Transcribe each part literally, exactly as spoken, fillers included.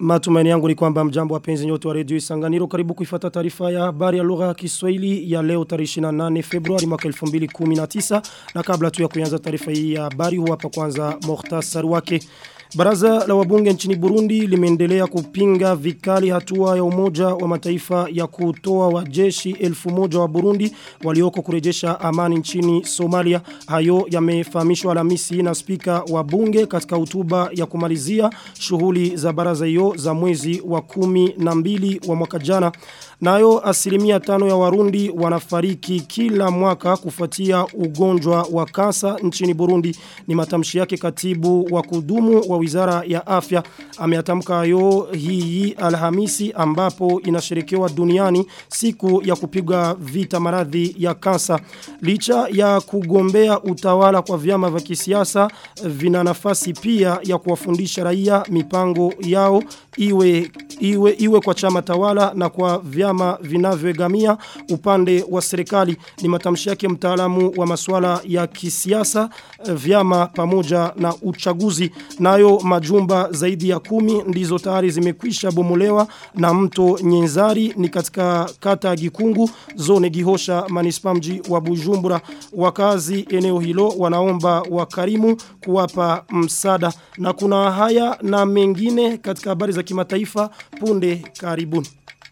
Matumaini yangu ni kwamba mjambo wapenzi nyote wa Radio Isanganiro, karibu kuifuata taarifa ya habari ya lugha ya Kiswahili ya leo tarehe ishirini na nane Februari mwaka elfu mbili kumi na tisa, na kabla tu ya kuanza taarifa hii ya habari huapa kwanza muhtasari wake. Baraza la wabunge nchini Burundi limeendelea kupinga vikali hatua ya Umoja wa Mataifa ya kutoa wajeshi elfu moja wa Burundi walioko kurejesha amani nchini Somalia. Hayo yamefahamishwa Alhamisi na spika wa bunge katika hotuba ya kumalizia shughuli za baraza hiyo za mwezi wa kumi na mbili wa mwaka jana. Nayo asilimia tano ya Warundi wanafariki kila mwaka kufuatia ugonjwa wa kansa nchini Burundi. Ni matamshi yake katibu wa kudumu wa Wizara ya Afya. Ameyatamka hayo hii Alhamisi ambapo inasherekewa duniani siku ya kupiga vita maradhi ya kansa. Licha ya kugombea utawala kwa vyama vya kisiasa, vina nafasi pia ya kuwafundisha raia mipango yao iwe iwe iwe kwa chama tawala na kwa vyama vinavyoegamia upande wa serikali. Ni matamshi yake mtaalamu wa masuala ya kisiasa, vyama pamoja na uchaguzi. Nayo majumba zaidi ya kumi ndizo tayari zimekwisha bomolewa na mto Nyenzari ni katika kata ya Gikungu, zone Gihosha, manispa mji wa Bujumbura. Wakazi eneo hilo wanaomba wakarimu kuwapa msaada. Na kuna haya na mengine katika habari za kimataifa punde karibuni.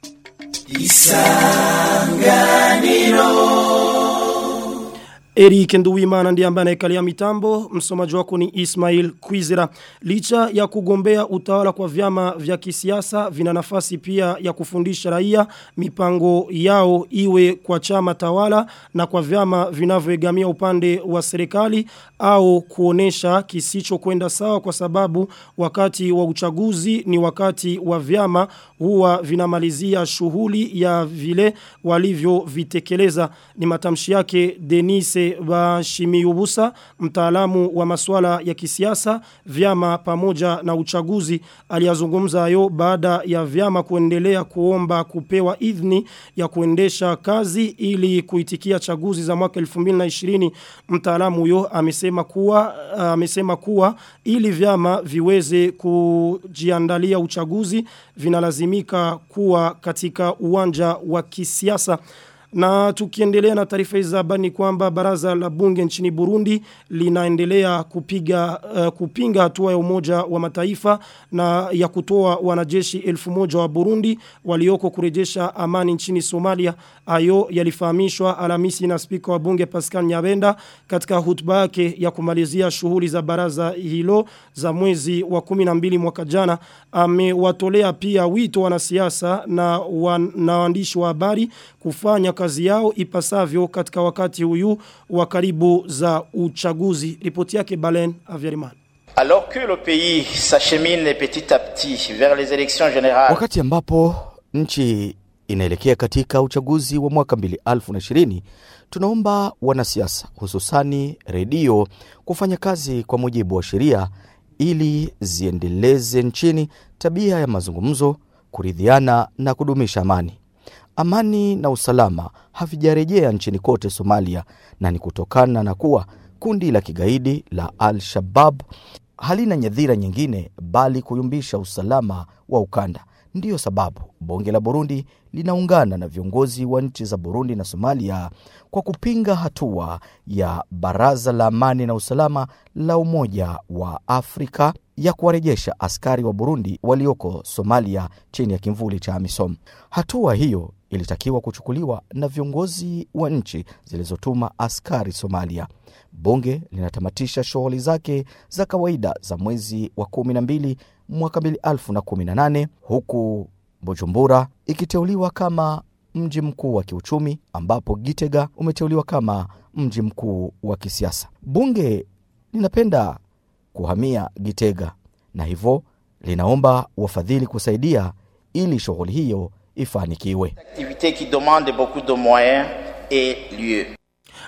Isanganiro. Eric Nduwimana ndiye ambaye anayekalia mitambo, msomaji wako ni Ismail Kwizera. Licha ya kugombea utawala kwa vyama vya kisiasa, vina nafasi pia ya kufundisha raia mipango yao iwe kwa chama tawala na kwa vyama vinavyoegamia upande wa serikali, au kuonesha kisicho kwenda sawa kwa sababu wakati wa uchaguzi ni wakati wa vyama huwa vinamalizia shughuli ya vile walivyo vitekeleza. Ni matamshi yake Denise Bashimiyubusa, mtaalamu wa masuala ya kisiasa, vyama pamoja na uchaguzi. Aliyazungumza hayo baada ya vyama kuendelea kuomba kupewa idhini ya kuendesha kazi ili kuitikia chaguzi za mwaka elfu mbili na ishirini. Mtaalamu huyo amesema kuwa amesema kuwa ili vyama viweze kujiandalia uchaguzi vinalazimika kuwa katika uwanja wa kisiasa. Na tukiendelea na taarifa hizi za habari ni kwamba baraza la bunge nchini Burundi linaendelea kupiga uh, kupinga hatua ya Umoja wa Mataifa na ya kutoa wanajeshi elfu moja wa Burundi walioko kurejesha amani nchini Somalia. Hayo yalifahamishwa Alhamisi na spika wa bunge Pascal Nyabenda katika hotuba yake ya kumalizia shughuli za baraza hilo za mwezi wa kumi na mbili mwaka jana. Amewatolea pia wito wanasiasa na wan, na waandishi wa habari kufanya kazi yao ipasavyo katika wakati huyu wa karibu za uchaguzi. Ripoti yake Balen Aviariman. Alors que le pays s'achemine petit à petit vers les élections générales. Wakati ambapo nchi inaelekea katika uchaguzi wa mwaka elfu mbili na ishirini, tunaomba wanasiasa hususani redio kufanya kazi kwa mujibu wa sheria ili ziendeleze nchini tabia ya mazungumzo, kuridhiana na kudumisha amani. Amani na usalama havijarejea nchini kote Somalia, na ni kutokana na kuwa kundi la kigaidi la Al-Shabaab halina nyadhira nyingine bali kuyumbisha usalama wa ukanda. Ndiyo sababu bunge la Burundi linaungana na viongozi wa nchi za Burundi na Somalia kwa kupinga hatua ya Baraza la Amani na Usalama la Umoja wa Afrika ya kuwarejesha askari wa Burundi walioko Somalia chini ya kimvuli cha AMISOM. Hatua hiyo ilitakiwa kuchukuliwa na viongozi wa nchi zilizotuma askari Somalia. Bunge linatamatisha shughuli zake za kawaida za mwezi wa kumi na mbili mwaka elfu mbili na kumi na nane, huku Bujumbura ikiteuliwa kama mji mkuu wa kiuchumi, ambapo Gitega umeteuliwa kama mji mkuu wa kisiasa. Bunge linapenda kuhamia Gitega na hivyo linaomba wafadhili kusaidia ili shughuli hiyo ifanikiwe. Activité qui demande beaucoup de moyens et lieu.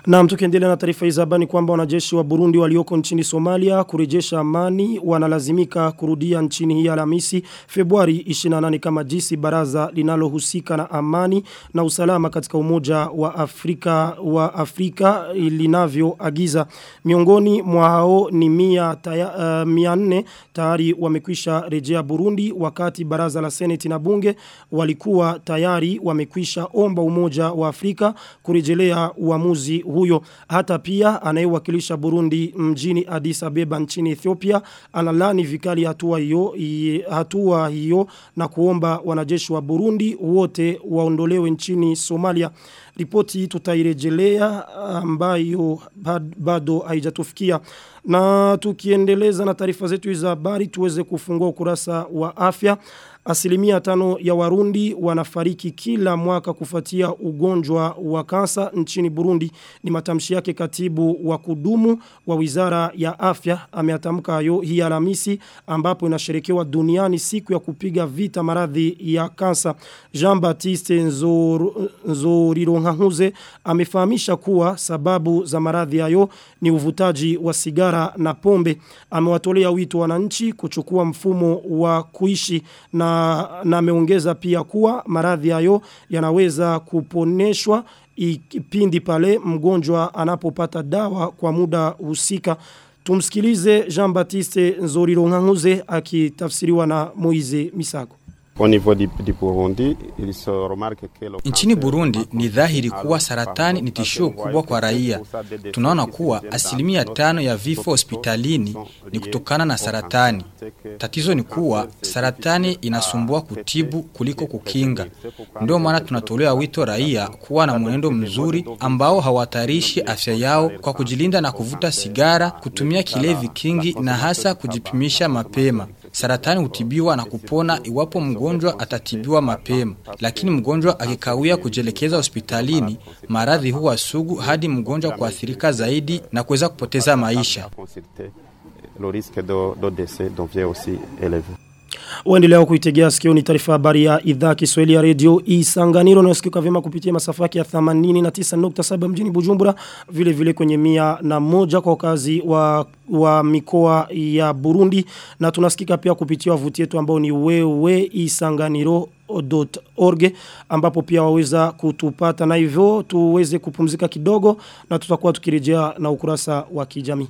Na tukiendelea na taarifa hizi habari kwamba wanajeshi wa Burundi walioko nchini Somalia kurejesha amani wanalazimika kurudia nchini hii Alhamisi Februari ishirini na nane kama jinsi baraza linalohusika na amani na usalama katika Umoja wa Afrika wa Afrika linavyoagiza. Miongoni mwa hao ni mia, taya, uh, mia nne tayari wamekwisha rejea Burundi, wakati baraza la Seneti na bunge walikuwa tayari wamekwisha omba Umoja wa Afrika kurejelea uamuzi huyo. Hata pia anayewakilisha Burundi mjini Addis Abeba nchini Ethiopia analani vikali hatua hiyo hatua hiyo na kuomba wanajeshi wa Burundi wote waondolewe nchini Somalia. Ripoti tutairejelea ambayo bado haijatufikia. Na tukiendeleza na taarifa zetu za habari tuweze kufungua ukurasa wa afya. Asilimia tano ya Warundi wanafariki kila mwaka kufuatia ugonjwa wa kansa nchini Burundi. Ni matamshi yake katibu wa kudumu wa Wizara ya Afya ameatamka hayo hii Alhamisi ambapo inasherekewa duniani siku ya kupiga vita maradhi ya kansa. Jean-Baptiste Nzor, Nzorironkahuze amefahamisha kuwa sababu za maradhi hayo ni uvutaji wa sigara na pombe. Amewatolea wito wananchi kuchukua mfumo wa kuishi na na ameongeza pia kuwa maradhi hayo yanaweza kuponeshwa pindi pale mgonjwa anapopata dawa kwa muda husika. Tumsikilize Jean-Baptiste Nzorironkahuze akitafsiriwa na Moize Misago. Nchini Burundi ni dhahiri kuwa saratani ni tishio kubwa kwa raia. Tunaona kuwa asilimia tano ya vifo hospitalini ni kutokana na saratani. Tatizo ni kuwa saratani inasumbua kutibu kuliko kukinga. Ndio maana tunatolea wito raia kuwa na mwenendo mzuri ambao hawatarishi afya yao kwa kujilinda na kuvuta sigara, kutumia kilevi kingi na hasa kujipimisha mapema. Saratani hutibiwa na kupona iwapo mgonjwa atatibiwa mapema. Lakini mgonjwa akikawia kujelekeza hospitalini, maradhi huwa sugu hadi mgonjwa kuathirika zaidi na kuweza kupoteza maisha. Uendelea kuitegea sikio ni taarifa habari ya idhaa Kiswahili ya Radio Isanganiro na usikika vyema kupitia masafa ya themanini na tisa nukta saba mjini Bujumbura, vile vile kwenye mia na moja kwa wakazi wa wa mikoa ya Burundi, na tunasikika pia kupitia wavuti yetu ambao ni wewe isanganiro dot org ambapo pia waweza kutupata, na hivyo tuweze kupumzika kidogo na tutakuwa tukirejea na ukurasa wa kijamii.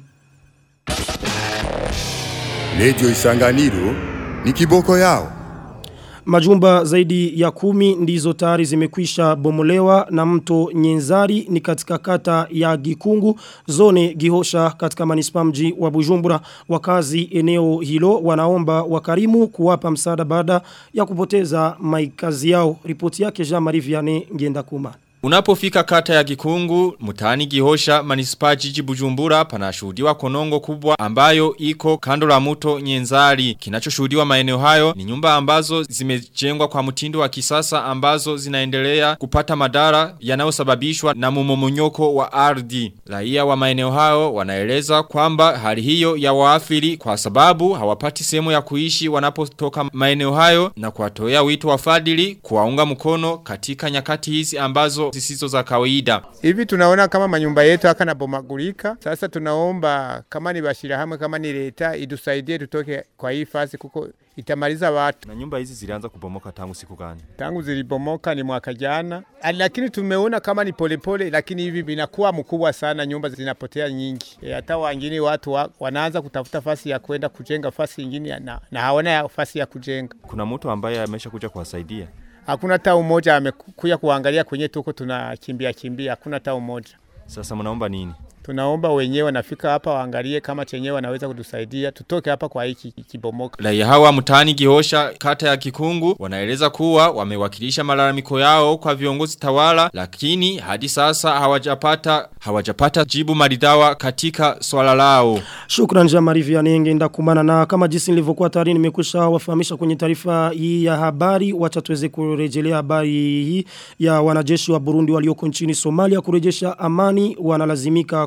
Radio Isanganiro ni kiboko yao. Majumba zaidi ya kumi ndizo tayari zimekwisha bomolewa na mto Nyenzari ni katika kata ya Gikungu, zone Gihosha katika manispa mji wa Bujumbura. Wakazi eneo hilo wanaomba wakarimu kuwapa msaada baada ya kupoteza maikazi yao. Ripoti yake Jean-Marie Vianney Ngendakuma. Unapofika kata ya Gikungu, mtaani Gihosha, manispa jiji Bujumbura, panashuhudiwa konongo kubwa ambayo iko kando la mto Nyenzari. Kinachoshuhudiwa maeneo hayo ni nyumba ambazo zimejengwa kwa mtindo wa kisasa ambazo zinaendelea kupata madhara yanayosababishwa na mmomonyoko wa ardhi. Raia wa maeneo hayo wanaeleza kwamba hali hiyo ya waathiri kwa sababu hawapati sehemu ya kuishi wanapotoka maeneo hayo, na kuwatolea wito wafadhili kuwaunga mkono katika nyakati hizi ambazo zisizo za kawaida. Hivi tunaona kama manyumba yetu haka na bomagurika. Sasa tunaomba kama ni bashirahamwe, kama ni leta idusaidie tutoke kwa hii fasi kuko itamaliza watu. Na nyumba hizi zilianza kubomoka tangu siku gani? Tangu zilibomoka ni mwaka jana. Lakini tumeona kama ni polepole, lakini hivi binakuwa mkubwa sana, nyumba zinapotea nyingi. E, hata wengine watu wa, wanaanza kutafuta fasi ya kwenda kujenga fasi nyingine na, na hawana fasi ya kujenga. Kuna mtu ambaye amesha kuja kuwasaidia? Hakuna hata mmoja amekuja kuangalia kwenye tuko tunakimbia kimbia, hakuna hata mmoja. Sasa mnaomba nini? Tunaomba wenyewe wanafika hapa waangalie kama chenyewe wanaweza kutusaidia tutoke hapa kwa hiki kibomoka. Raia hawa mtaani Gihosha kata ya Gikungu wanaeleza kuwa wamewakilisha malalamiko yao kwa viongozi tawala, lakini hadi sasa hawajapata hawajapata jibu maridhawa katika swala lao. Shukran Jean-Marie Vianney Ngendakumana, na kama jinsi nilivyokuwa tayari nimekwisha wafahamisha kwenye taarifa hii ya habari, wacha tuweze kurejelea habari hii ya wanajeshi wa Burundi walioko nchini Somalia kurejesha amani wanalazimika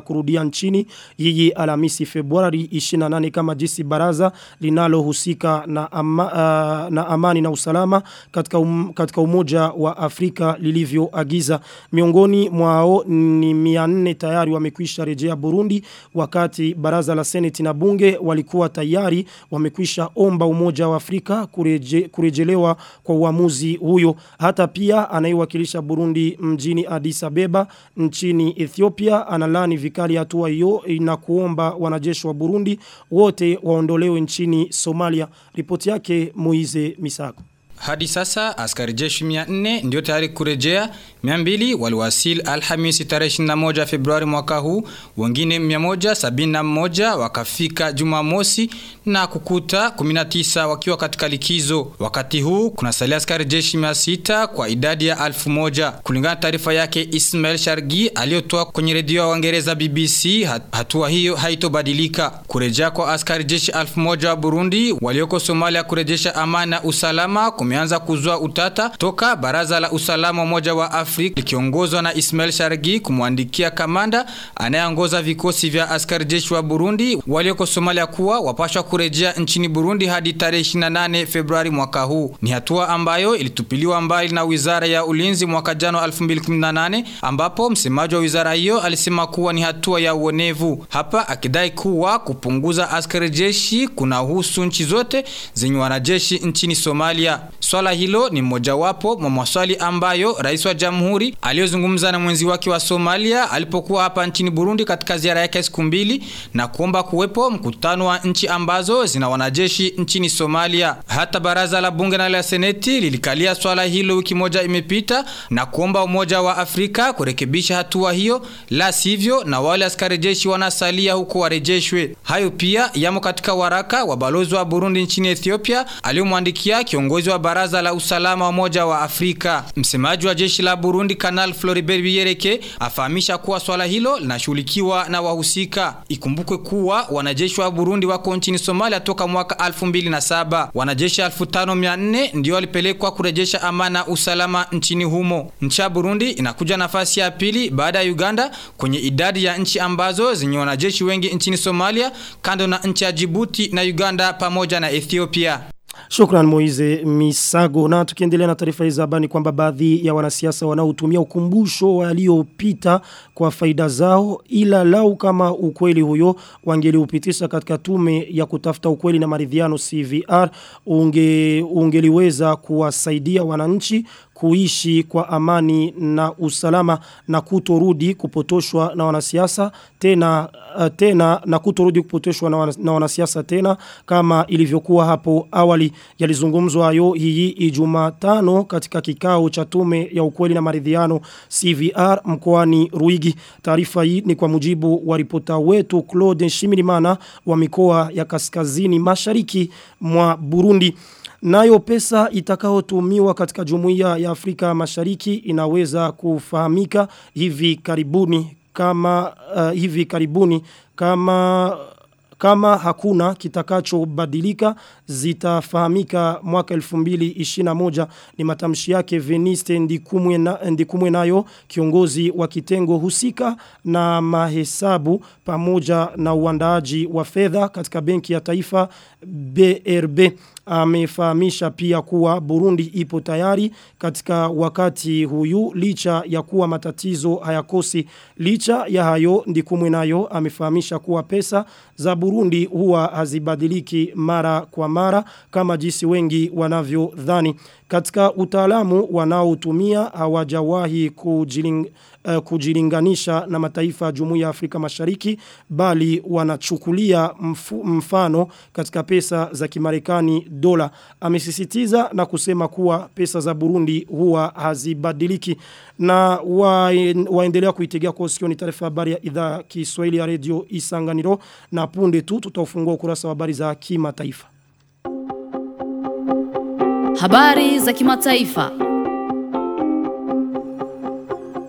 kurudia nchini hii Alhamisi Februari ishirini na nane kama jinsi baraza linalohusika na, ama, uh, na amani na usalama katika, um, katika umoja wa Afrika lilivyoagiza. Miongoni mwao ni mia nne tayari wamekwisha rejea Burundi, wakati baraza la Seneti na bunge walikuwa tayari wamekwisha omba umoja wa Afrika kureje, kurejelewa kwa uamuzi huyo. Hata pia anayewakilisha Burundi mjini Addis Abeba nchini Ethiopia analani vikali hatua hiyo na kuomba wanajeshi wa Burundi wote waondolewe nchini Somalia. Ripoti yake Moize Misago. Hadi sasa askari jeshi mia nne ndio tayari kurejea, mia mbili waliwasili Alhamisi tarehe ishirini na moja Februari mwaka huu, wengine mia moja sabini na moja wakafika Jumamosi na kukuta kumi na tisa wakiwa katika likizo. Wakati huu kuna salia askari jeshi mia sita kwa idadi ya elfu moja. Kulingana taarifa yake Ismail Shargi aliyotoa kwenye redio ya Uingereza B B C, hatua hiyo haitobadilika. Kurejea kwa askari jeshi elfu moja wa Burundi walioko Somalia kurejesha amani na usalama kumeanza kuzua utata toka baraza la usalama umoja wa Afrika likiongozwa na Ismail Shargi kumwandikia kamanda anayeongoza vikosi vya askari jeshi wa Burundi walioko Somalia kuwa wapashwa kurejea nchini Burundi hadi tarehe ishirini na nane Februari mwaka huu. Ni hatua ambayo ilitupiliwa mbali na Wizara ya Ulinzi mwaka jana elfu mbili kumi na nane, ambapo msemaji wa wizara hiyo alisema kuwa ni hatua ya uonevu. Hapa akidai kuwa kupunguza askari jeshi kunahusu nchi zote zenye wanajeshi nchini Somalia. Swala hilo ni mojawapo mwa maswali ambayo rais wa jamhuri aliyozungumza na mwenzi wake wa Somalia alipokuwa hapa nchini Burundi katika ziara yake siku mbili na kuomba kuwepo mkutano wa nchi ambazo zina wanajeshi nchini Somalia. Hata baraza la bunge na la seneti lilikalia swala hilo wiki moja imepita na kuomba umoja wa Afrika kurekebisha hatua hiyo, la sivyo na wale askari jeshi wanasalia huko warejeshwe. Hayo pia yamo katika waraka wa balozi wa Burundi nchini Ethiopia aliyomwandikia kiongozi wa baraza la usalama wa umoja wa Afrika. Msemaji wa jeshi la Burundi Kanal Floribert Biyereke afahamisha kuwa swala hilo linashughulikiwa na wahusika. Ikumbukwe kuwa wanajeshi wa Burundi wako nchini Somalia toka mwaka elfu mbili na saba. Wanajeshi elfu tano mia nne ndio walipelekwa kurejesha amani na usalama nchini humo. Nchi ya Burundi inakuja nafasi ya pili baada ya Uganda kwenye idadi ya nchi ambazo zenye wanajeshi wengi nchini Somalia, kando na nchi ya Djibouti na Uganda pamoja na Ethiopia. Shukran Moize Misago. Na tukiendelea na taarifa hizi habari kwamba baadhi ya wanasiasa wanaotumia ukumbusho waliopita kwa faida zao, ila lau kama ukweli huyo wangeliupitisha katika tume ya kutafuta ukweli na maridhiano C V R, unge, ungeliweza kuwasaidia wananchi kuishi kwa amani na usalama na kutorudi kupotoshwa na wanasiasa tena uh, tena na kutorudi kupotoshwa na, wana, na wanasiasa tena kama ilivyokuwa hapo awali. Yalizungumzwa hayo hii Ijumatano katika kikao cha tume ya ukweli na maridhiano C V R mkoani Ruigi. Taarifa hii ni kwa mujibu wa ripota wetu Claude Nshimirimana wa mikoa ya kaskazini mashariki mwa Burundi. Nayo pesa itakayotumiwa katika Jumuiya ya Afrika Mashariki inaweza kufahamika hivi karibuni kama uh, hivi karibuni kama kama hakuna kitakachobadilika zitafahamika mwaka elfu mbili ishirini na moja. Ni matamshi yake Veniste Ndikumwe na Ndikumwe nayo kiongozi wa kitengo husika na mahesabu pamoja na uandaaji wa fedha katika Benki ya Taifa B R B. Amefahamisha pia kuwa Burundi ipo tayari katika wakati huyu licha ya kuwa matatizo hayakosi. Licha ya hayo Ndikumwe nayo amefahamisha kuwa pesa za Burundi huwa hazibadiliki mara kwa mara kama jinsi wengi wanavyodhani. Katika utaalamu wanaotumia hawajawahi kujiling, uh, kujilinganisha na mataifa ya Jumuiya ya Afrika Mashariki, bali wanachukulia mfu, mfano katika pesa za Kimarekani dola. Amesisitiza na kusema kuwa pesa za Burundi huwa hazibadiliki. Na wa, waendelea kuitegea kwa sikio ni taarifa habari ya idhaa Kiswahili ya Radio Isanganiro, na punde tu tutaufungua ukurasa wa habari za kimataifa. Habari za kimataifa.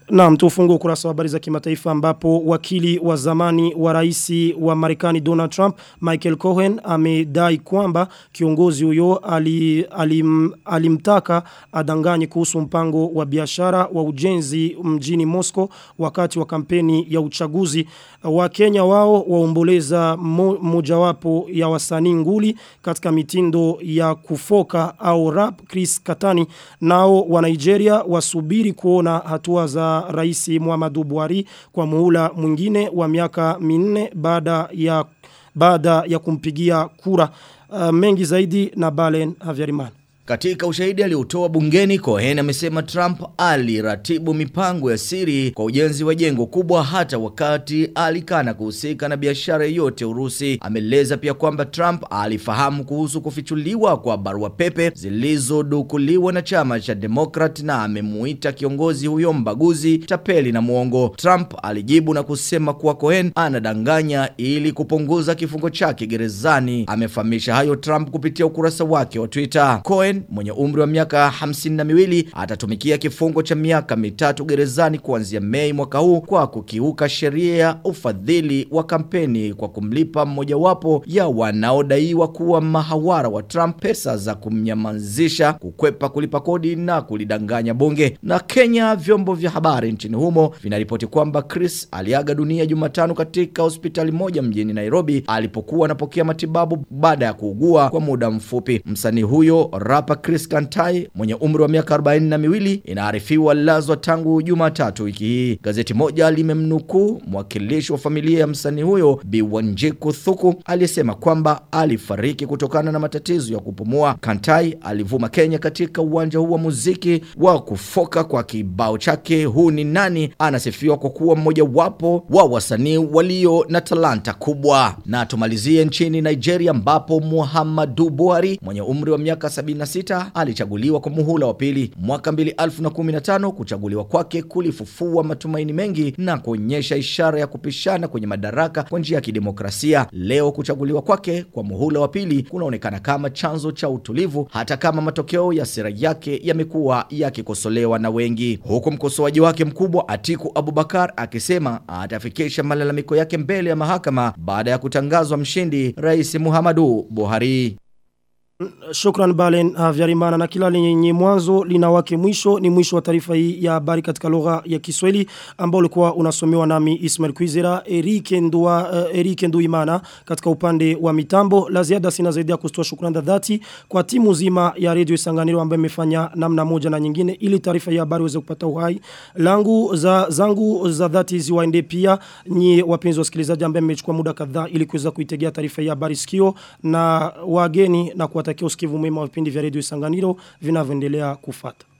Na mtufungu ukurasa wa habari za kimataifa ambapo wakili wa zamani wa rais wa Marekani Donald Trump Michael Cohen amedai kwamba kiongozi huyo ali, alim, alimtaka adanganye kuhusu mpango wa biashara wa ujenzi mjini Moscow wakati wa kampeni ya uchaguzi. Wa Kenya wao waomboleza mo, mojawapo ya wasanii nguli katika mitindo ya kufoka au rap Chris Katani. Nao wa Nigeria wasubiri kuona hatua za Rais Muhammadu Buhari kwa muhula mwingine wa miaka minne baada ya baada ya kumpigia kura. Uh, mengi zaidi na Balen Havyarimana. Katika ushahidi aliotoa bungeni, Cohen amesema Trump aliratibu mipango ya siri kwa ujenzi wa jengo kubwa hata wakati alikana kuhusika na biashara yote Urusi. Ameeleza pia kwamba Trump alifahamu kuhusu kufichuliwa kwa barua pepe zilizodukuliwa na chama cha Democrat na amemuita kiongozi huyo mbaguzi, tapeli na muongo. Trump alijibu na kusema kuwa Cohen anadanganya ili kupunguza kifungo chake gerezani. Amefahamisha hayo Trump kupitia ukurasa wake wa Twitter. Cohen mwenye umri wa miaka hamsini na miwili atatumikia kifungo cha miaka mitatu gerezani kuanzia Mei mwaka huu kwa kukiuka sheria ya ufadhili wa kampeni kwa kumlipa mmojawapo ya wanaodaiwa kuwa mahawara wa Trump pesa za kumnyamazisha, kukwepa kulipa kodi na kulidanganya bunge. Na Kenya, vyombo vya habari nchini humo vinaripoti kwamba Chris aliaga dunia Jumatano katika hospitali moja mjini Nairobi alipokuwa anapokea matibabu baada ya kuugua kwa muda mfupi. Msanii huyo rapa Chris Kantai mwenye umri wa miaka arobaini na miwili inaarifiwa lazwa tangu Jumatatu wiki hii. Gazeti moja limemnukuu mwakilishi wa familia ya msanii huyo Bi Wanjiku Thuku aliyesema kwamba alifariki kutokana na matatizo ya kupumua. Kantai alivuma Kenya katika uwanja huu wa muziki wa kufoka kwa kibao chake Huu ni Nani. Anasifiwa kwa kuwa mmoja wapo wa wasanii walio na talanta kubwa. Na tumalizie nchini Nigeria ambapo Muhammadu Buhari mwenye umri wa miaka sabini na sita alichaguliwa kwa muhula wa pili mwaka mbili elfu na kumi na tano. Kuchaguliwa kwake kulifufua matumaini mengi na kuonyesha ishara ya kupishana kwenye madaraka kwa njia ya kidemokrasia. Leo kuchaguliwa kwake kwa muhula wa pili kunaonekana kama chanzo cha utulivu, hata kama matokeo ya sera yake yamekuwa yakikosolewa na wengi, huku mkosoaji wake mkubwa Atiku Abubakar akisema atafikisha malalamiko yake mbele ya mahakama baada ya kutangazwa mshindi Rais Muhammadu Buhari. Shukran Balen Havyarimana. Na kila lenye mwanzo lina wake mwisho. Ni mwisho wa taarifa hii ya habari katika lugha ya Kiswahili ambao ulikuwa unasomewa nami Ismail Kwizera, Erike Ndua, uh, Erike Nduimana katika upande wa mitambo. La ziada sina zaidi ya kutoa shukrani za dhati kwa timu nzima ya Radio Isanganiro ambayo imefanya namna moja na nyingine ili taarifa hii ya habari iweze kupata uhai. Langu za zangu za dhati ziwaende pia nyi wapenzi wasikilizaji ambao mmechukua muda kadhaa ili kuweza kuitegea taarifa hii ya habari sikio, na wageni na kwa takia usikivu mwema wa vipindi vya Radio Isanganiro vinavyoendelea kufuata.